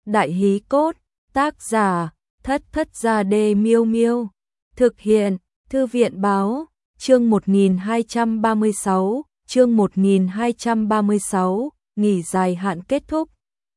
Đại hí cốt, tác giả, Thất Thất Gia Đê Miêu Miêu. Thực hiện, Thư viện báo, chương 1236, chương 1236, nghỉ dài hạn kết thúc.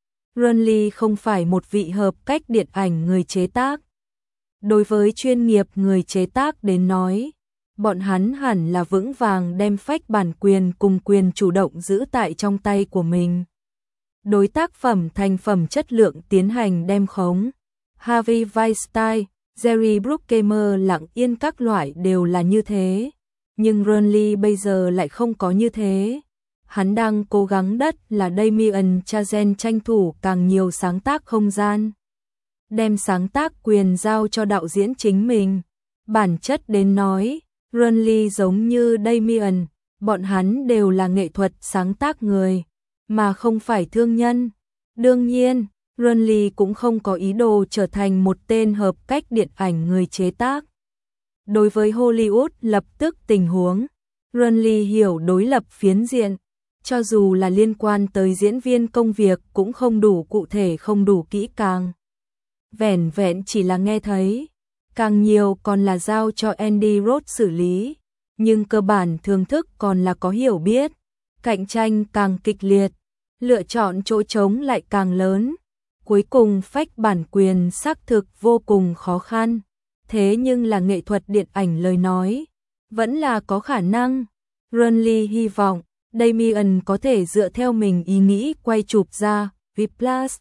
Renly không phải một vị hợp cách điện ảnh người chế tác. Đối với chuyên nghiệp người chế tác đến nói, bọn hắn hẳn là vững vàng đem phách bản quyền cùng quyền chủ động giữ tại trong tay của mình. Đối tác phẩm thành phẩm chất lượng tiến hành đem khống. Harvey Weinstein, Jerry Bruckheimer lặng yên các loại đều là như thế. Nhưng Renly bây giờ lại không có như thế. Hắn đang cố gắng đất là Damien Chazelle tranh thủ càng nhiều sáng tác không gian. Đem sáng tác quyền giao cho đạo diễn chính mình. Bản chất đến nói, Renly giống như Damien, bọn hắn đều là nghệ thuật sáng tác người, mà không phải thương nhân. Đương nhiên, Renly cũng không có ý đồ trở thành một tên hợp cách điện ảnh người chế tác. Đối với Hollywood lập tức tình huống, Renly hiểu đối lập phiến diện, cho dù là liên quan tới diễn viên công việc cũng không đủ cụ thể, không đủ kỹ càng. Vẻn vẹn chỉ là nghe thấy, càng nhiều còn là giao cho Andy Roth xử lý, nhưng cơ bản thưởng thức còn là có hiểu biết. Cạnh tranh càng kịch liệt, lựa chọn chỗ trống lại càng lớn. Cuối cùng phách bản quyền xác thực vô cùng khó khăn. Thế nhưng là nghệ thuật điện ảnh lời nói, vẫn là có khả năng. Renly hy vọng Damien có thể dựa theo mình ý nghĩ quay chụp ra Whiplash.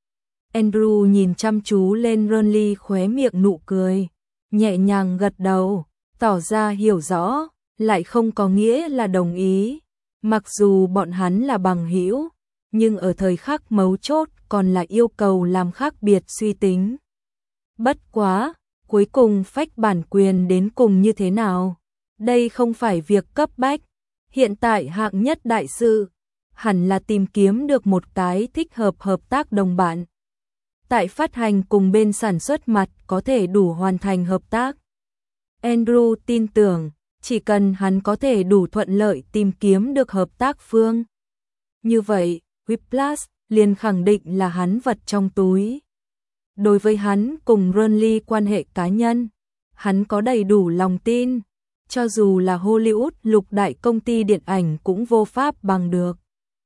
Andrew nhìn chăm chú lên Renly, khóe miệng nụ cười, nhẹ nhàng gật đầu, tỏ ra hiểu rõ, lại không có nghĩa là đồng ý. Mặc dù bọn hắn là bằng hữu, nhưng ở thời khắc mấu chốt còn là yêu cầu làm khác biệt suy tính. Bất quá, cuối cùng phách bản quyền đến cùng như thế nào? Đây không phải việc cấp bách. Hiện tại hạng nhất đại sự hẳn là tìm kiếm được một cái thích hợp hợp tác đồng bạn. Tại phát hành cùng bên sản xuất mặt có thể đủ hoàn thành hợp tác. Andrew tin tưởng, chỉ cần hắn có thể đủ thuận lợi tìm kiếm được hợp tác phương. Như vậy, Whiplash liền khẳng định là hắn vật trong túi. Đối với hắn cùng Renly quan hệ cá nhân, hắn có đầy đủ lòng tin, cho dù là Hollywood lục đại công ty điện ảnh cũng vô pháp bằng được.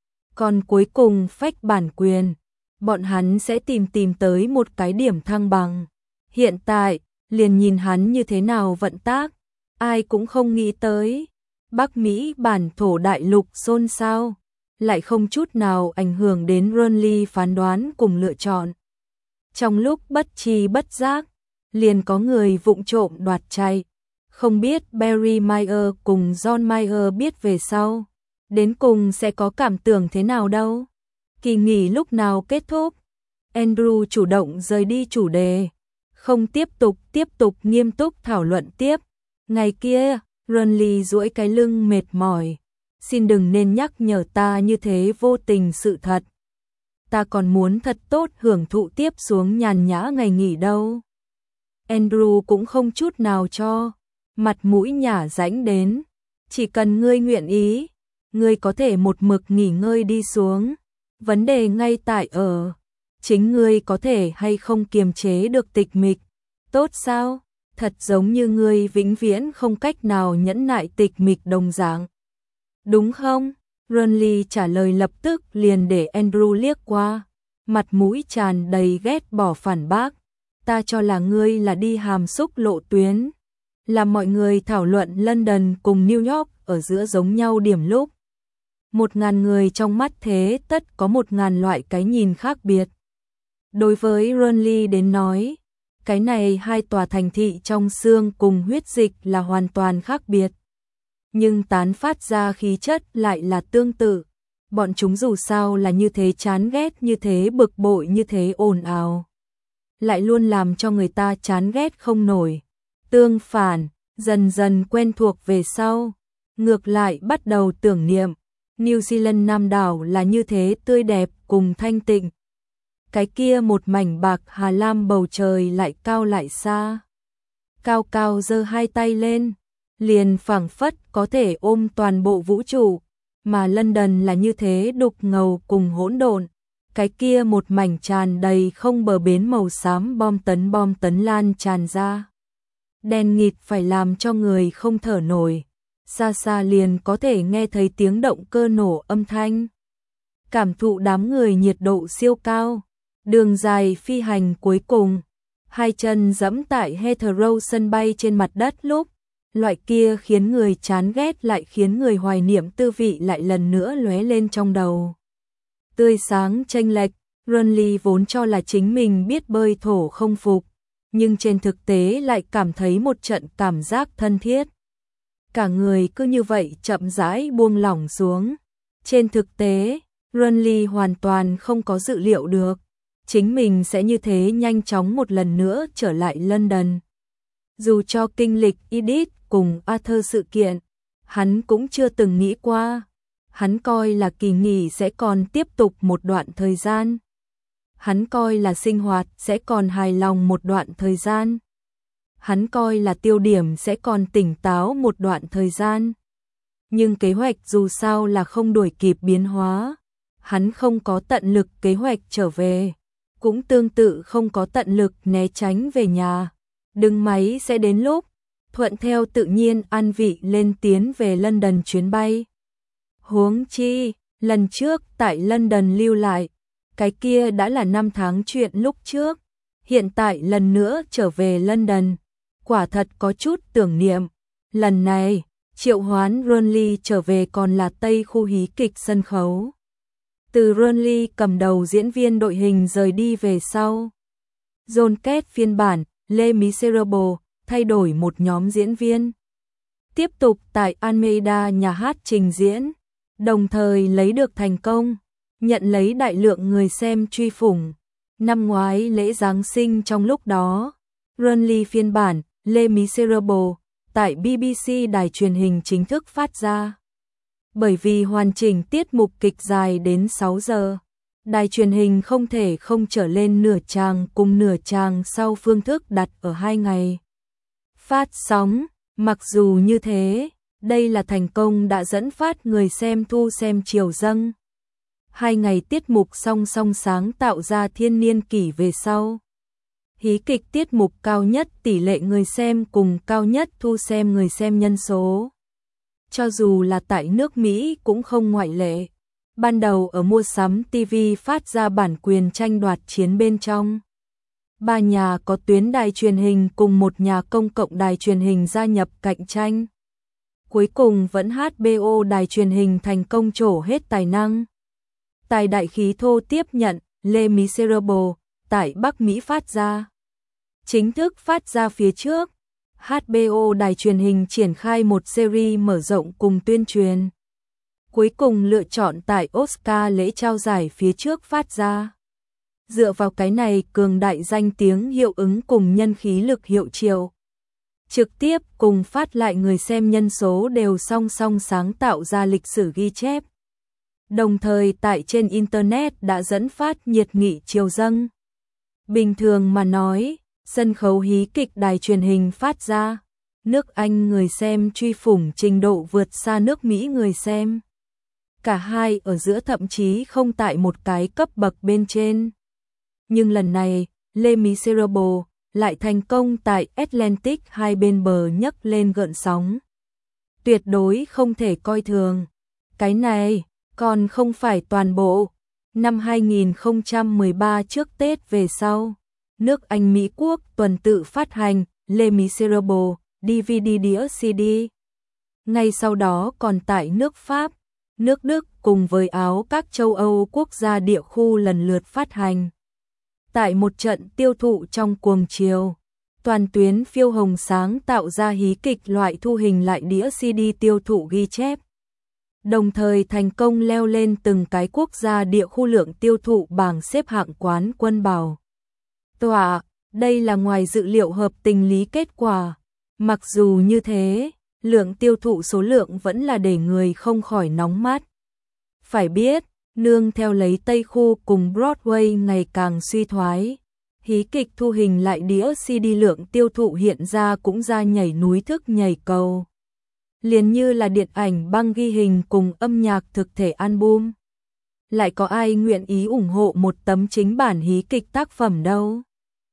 Còn cuối cùng phách bản quyền, bọn hắn sẽ tìm tới một cái điểm thăng bằng. Hiện tại, liền nhìn hắn như thế nào vận tác, ai cũng không nghĩ tới. Bắc Mỹ bản thổ đại lục xôn xao, lại không chút nào ảnh hưởng đến Renly phán đoán cùng lựa chọn. Trong lúc bất tri bất giác, liền có người vụng trộm đoạt chạy. Không biết Barry Meyer cùng John Mayer biết về sau, đến cùng sẽ có cảm tưởng thế nào đâu. Kỳ nghỉ lúc nào kết thúc, Andrew chủ động rời đi chủ đề, không tiếp tục nghiêm túc thảo luận tiếp. Ngày kia, Renly duỗi cái lưng mệt mỏi. Xin đừng nên nhắc nhở ta như thế vô tình sự thật. Ta còn muốn thật tốt hưởng thụ tiếp xuống nhàn nhã ngày nghỉ đâu. Andrew cũng không chút nào cho mặt mũi nhả rãnh đến. Chỉ cần ngươi nguyện ý, ngươi có thể một mực nghỉ ngơi đi xuống. Vấn đề ngay tại ở chính ngươi có thể hay không kiềm chế được tịch mịch. Tốt sao? Thật giống như ngươi vĩnh viễn không cách nào nhẫn nại tịch mịch đồng dạng. Đúng không? Renly trả lời lập tức liền để Andrew liếc qua, mặt mũi tràn đầy ghét bỏ phản bác. Ta cho là ngươi là đi hàm xúc lộ tuyến, làm mọi người thảo luận London cùng New York ở giữa giống nhau điểm lúc. 1000 người trong mắt thế tất có 1000 loại cái nhìn khác biệt. Đối với Renly đến nói, cái này hai tòa thành thị trong xương cùng huyết dịch là hoàn toàn khác biệt. Nhưng tán phát ra khí chất lại là tương tự. Bọn chúng dù sao là như thế chán ghét, như thế bực bội, như thế ồn ào, lại luôn làm cho người ta chán ghét không nổi. Tương phản, dần dần quen thuộc về sau, ngược lại bắt đầu tưởng niệm. New Zealand Nam đảo là như thế tươi đẹp cùng thanh tịnh. Cái kia một mảnh bạc hà lam bầu trời lại cao lại xa. Cao cao giơ hai tay lên, liền phảng phất có thể ôm toàn bộ vũ trụ, mà London là như thế đục ngầu cùng hỗn độn, cái kia một mảnh tràn đầy không bờ bến màu xám bom tấn lan tràn ra. Đen nghịt phải làm cho người không thở nổi, xa xa liền có thể nghe thấy tiếng động cơ nổ âm thanh. Cảm thụ đám người nhiệt độ siêu cao, đường dài phi hành cuối cùng, hai chân giẫm tại Heathrow sân bay trên mặt đất lúc, loại kia khiến người chán ghét lại khiến người hoài niệm tư vị lại lần nữa lóe lên trong đầu. Tươi sáng chênh lệch, Runley vốn cho là chính mình biết bơi thổ không phục, nhưng trên thực tế lại cảm thấy một trận cảm giác thân thiết. Cả người cứ như vậy chậm rãi buông lỏng xuống. Trên thực tế, Runley hoàn toàn không có dự liệu được chính mình sẽ như thế nhanh chóng một lần nữa trở lại London. Dù cho kinh lịch Edith cùng Arthur sự kiện, hắn cũng chưa từng nghĩ qua. Hắn coi là kỳ nghỉ sẽ còn tiếp tục một đoạn thời gian. Hắn coi là sinh hoạt sẽ còn hài lòng một đoạn thời gian. Hắn coi là tiêu điểm sẽ còn tỉnh táo một đoạn thời gian. Nhưng kế hoạch dù sao là không đuổi kịp biến hóa. Hắn không có tận lực kế hoạch trở về, cũng tương tự không có tận lực né tránh về nhà. Đừng máy sẽ đến lúc, thuận theo tự nhiên an vị lên tiến về London chuyến bay. Huống chi, lần trước tại London lưu lại, cái kia đã là 5 tháng chuyện lúc trước. Hiện tại lần nữa trở về London, quả thật có chút tưởng niệm. Lần này, triệu hoán Runley trở về còn là Tây khu hí kịch sân khấu. Từ Runley cầm đầu diễn viên đội hình rời đi về sau, John Kết phiên bản Les Miserables thay đổi một nhóm diễn viên, tiếp tục tại Almeida nhà hát trình diễn, đồng thời lấy được thành công, nhận lấy đại lượng người xem truy phủng. Năm ngoái lễ Giáng sinh trong lúc đó, Runley phiên bản Les Miserables tại BBC đài truyền hình chính thức phát ra. Bởi vì hoàn chỉnh tiết mục kịch dài đến 6 giờ, đài truyền hình không thể không trở lên nửa tràng cùng nửa tràng sau phương thức đặt ở 2 ngày phát sóng. Mặc dù như thế, đây là thành công đã dẫn phát người xem thu xem triều dâng. 2 ngày tiết mục song song sáng tạo ra thiên niên kỷ về sau. Hí kịch tiết mục cao nhất tỷ lệ người xem cùng cao nhất thu xem người xem nhân số. Cho dù là tại nước Mỹ cũng không ngoại lệ. Ban đầu ở mua sắm TV phát ra bản quyền tranh đoạt chiến bên trong. 3 nhà có tuyến đài truyền hình cùng một nhà công cộng đài truyền hình gia nhập cạnh tranh. Cuối cùng vẫn HBO đài truyền hình thành công trổ hết tài năng. Tài đại khí thô tiếp nhận Les Miserables tại Bắc Mỹ phát ra. Chính thức phát ra phía trước, HBO đài truyền hình triển khai một series mở rộng cùng tuyên truyền. Cuối cùng lựa chọn tại Oscar lễ trao giải phía trước phát ra. Dựa vào cái này cường đại danh tiếng hiệu ứng cùng nhân khí lực hiệu triệu. Trực tiếp cùng phát lại người xem nhân số đều song song sáng tạo ra lịch sử ghi chép. Đồng thời tại trên Internet đã dẫn phát nhiệt nghị triều dâng. Bình thường mà nói, sân khấu hí kịch đài truyền hình phát ra, nước Anh người xem truy phủng trình độ vượt xa nước Mỹ người xem. Cả hai ở giữa thậm chí không tại một cái cấp bậc bên trên. Nhưng lần này, Les Miserables lại thành công tại Atlantic hai bên bờ nhấc lên gợn sóng. Tuyệt đối không thể coi thường. Cái này còn không phải toàn bộ. Năm 2013 trước Tết về sau, nước Anh Mỹ Quốc tuần tự phát hành Les Miserables DVD đĩa CD. Ngay sau đó còn tại nước Pháp, nước Đức cùng với Áo các châu Âu quốc gia địa khu lần lượt phát hành. Tại một trận tiêu thụ trong cuồng chiều, toàn tuyến phiêu hồng sáng tạo ra hí kịch loại thu hình lại đĩa CD tiêu thụ ghi chép. Đồng thời thành công leo lên từng cái quốc gia địa khu lượng tiêu thụ bảng xếp hạng quán quân bảo tọa. Đây là ngoài dự liệu hợp tình lý kết quả. Mặc dù như thế, lượng tiêu thụ số lượng vẫn là để người không khỏi nóng mắt. Phải biết, nương theo lấy Tây khu cùng Broadway ngày càng suy thoái, hí kịch thu hình lại đĩa CD lượng tiêu thụ hiện ra cũng ra nhảy núi thức nhảy cầu. Liền như là điện ảnh băng ghi hình cùng âm nhạc thực thể album. lại có ai nguyện ý ủng hộ một tấm chính bản hí kịch tác phẩm đâu.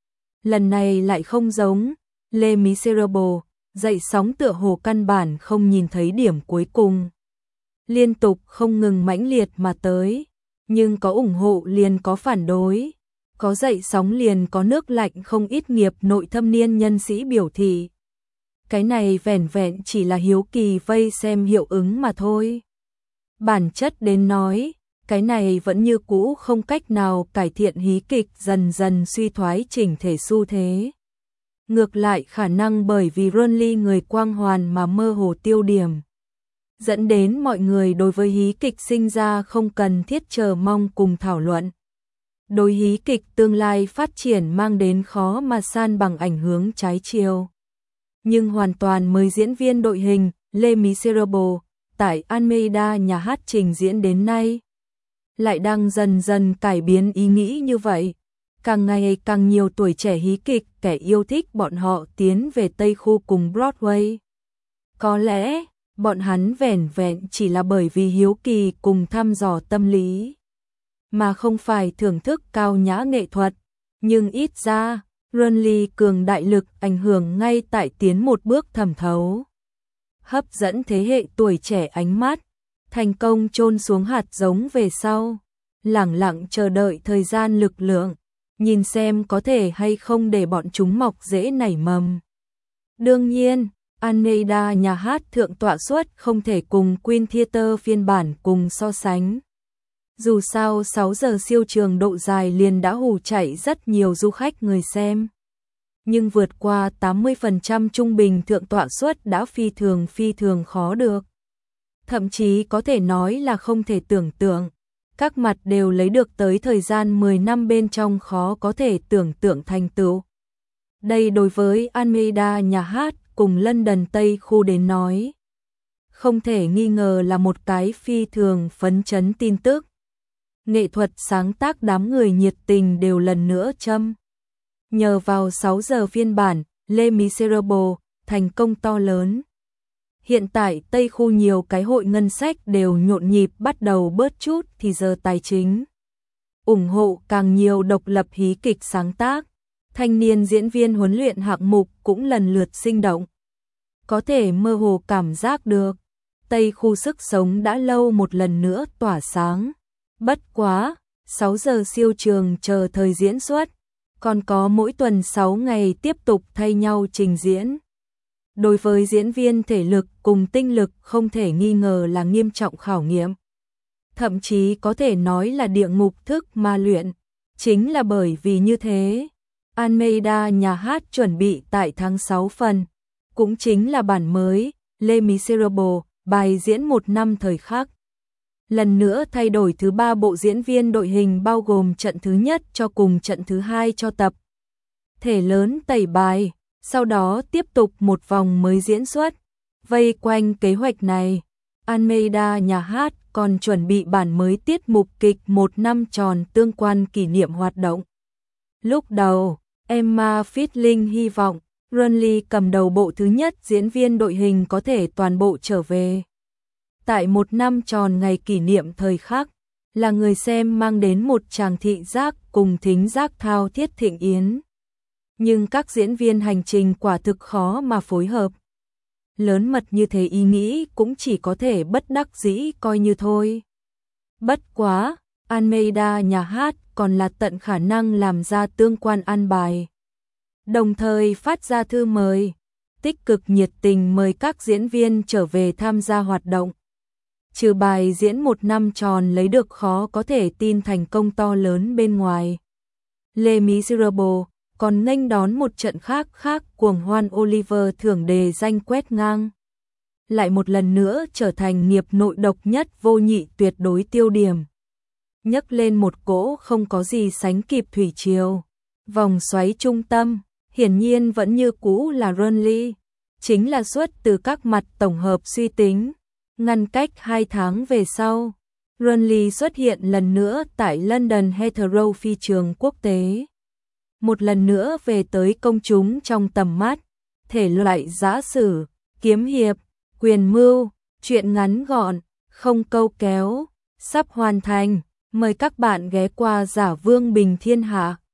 Lần này lại không giống Les Miserables, dậy sóng tựa hồ căn bản không nhìn thấy điểm cuối cùng. Liên tục không ngừng mãnh liệt mà tới, nhưng có ủng hộ liền có phản đối, có dậy sóng liền có nước lạnh, không ít nghiệp nội thâm niên nhân sĩ biểu thị. Cái này vẻn vẹn chỉ là hiếu kỳ vây xem hiệu ứng mà thôi. Bản chất đến nói, cái này vẫn như cũ không cách nào cải thiện hí kịch dần dần suy thoái chỉnh thể xu thế. Ngược lại khả năng bởi vì Runly người quang hoàn mà mơ hồ tiêu điểm, dẫn đến mọi người đối với hí kịch sinh ra không cần thiết chờ mong cùng thảo luận. Đối hí kịch tương lai phát triển mang đến khó mà san bằng ảnh hưởng trái chiều. Nhưng hoàn toàn mới diễn viên đội hình Les Miserables tại Almeida nhà hát trình diễn đến nay, lại đang dần dần cải biến ý nghĩ như vậy. Càng ngày càng nhiều tuổi trẻ hí kịch kẻ yêu thích bọn họ tiến về Tây Khu cùng Broadway. Có lẽ, bọn hắn vẻn vẹn chỉ là bởi vì hiếu kỳ cùng thăm dò tâm lý, mà không phải thưởng thức cao nhã nghệ thuật. Nhưng ít ra, Runly cường đại lực ảnh hưởng ngay tại tiến một bước thẩm thấu, hấp dẫn thế hệ tuổi trẻ ánh mắt, thành công chôn xuống hạt giống về sau, lẳng lặng chờ đợi thời gian lực lượng, nhìn xem có thể hay không để bọn chúng mọc rễ nảy mầm. Đương nhiên, Almeida nhà hát thượng tọa suất không thể cùng Queen Theatre phiên bản cùng so sánh. Dù sao 6 giờ siêu trường độ dài liền đã hù chạy rất nhiều du khách người xem. Nhưng vượt qua 80% trung bình thượng tọa suất đã phi thường khó được. Thậm chí có thể nói là không thể tưởng tượng. Các mặt đều lấy được tới thời gian 10 năm bên trong khó có thể tưởng tượng thành tựu. Đây đối với Almeida nhà hát cùng London Tây Khu đến nói, không thể nghi ngờ là một cái phi thường phấn chấn tin tức. Nghệ thuật sáng tác đám người nhiệt tình đều lần nữa châm. Nhờ vào 6 giờ phiên bản, Les Miserables, thành công to lớn. Hiện tại Tây Khu nhiều cái hội ngân sách đều nhộn nhịp bắt đầu bớt chút thì giờ tài chính. Ủng hộ càng nhiều độc lập hí kịch sáng tác. Thanh niên diễn viên huấn luyện hạng mục cũng lần lượt sinh động. Có thể mơ hồ cảm giác được, Tây Khu sức sống đã lâu một lần nữa tỏa sáng. Bất quá, 6 giờ siêu trường chờ thời diễn xuất, còn có mỗi tuần 6 ngày tiếp tục thay nhau trình diễn. Đối với diễn viên thể lực cùng tinh lực không thể nghi ngờ là nghiêm trọng khảo nghiệm. Thậm chí có thể nói là địa ngục thức ma luyện. Chính là bởi vì như thế, Almeida nhà hát chuẩn bị tại tháng 6 phần, cũng chính là bản mới, Les Miserables, bài diễn 1 năm thời khắc. Lần nữa thay đổi thứ 3 bộ diễn viên đội hình bao gồm trận thứ nhất cho cùng trận thứ 2 cho tập thể lớn tẩy bài, sau đó tiếp tục một vòng mới diễn xuất. Vây quanh kế hoạch này, Almeida nhà hát còn chuẩn bị bản mới tiết mục kịch 1 năm tròn tương quan kỷ niệm hoạt động. Lúc đầu, Emma Fitling hy vọng Runly cầm đầu bộ thứ nhất diễn viên đội hình có thể toàn bộ trở về. Tại 1 năm tròn ngày kỷ niệm thời khắc, là người xem mang đến một tràng thị giác cùng thính giác thao thiết thịnh yến. Nhưng các diễn viên hành trình quả thực khó mà phối hợp. Lớn mật như thế ý nghĩ cũng chỉ có thể bất đắc dĩ coi như thôi. Bất quá, Almeida nhà hát còn là tận khả năng làm ra tương quan an bài. Đồng thời phát ra thư mời, tích cực nhiệt tình mời các diễn viên trở về tham gia hoạt động. Trừ bài diễn 1 năm tròn lấy được khó có thể tin thành công to lớn bên ngoài, Les Miserables còn nghênh đón một trận khác cuồng hoan Oliver thưởng đề danh quét ngang. Lại một lần nữa trở thành nghiệp nội độc nhất vô nhị tuyệt đối tiêu điểm. Nhấc lên một cỗ không có gì sánh kịp thủy triều. Vòng xoáy trung tâm, hiển nhiên vẫn như cũ là Runly. Chính là xuất từ các mặt tổng hợp suy tính. Ngăn cách 2 tháng về sau, Runly xuất hiện lần nữa tại London Heathrow phi trường quốc tế. Một lần nữa về tới công chúng trong tầm mắt, thể loại giã sử, kiếm hiệp, quyền mưu, truyện ngắn gọn, không câu kéo, sắp hoàn thành, Mời các bạn ghé qua Giả Vương Bình Thiên Hạ.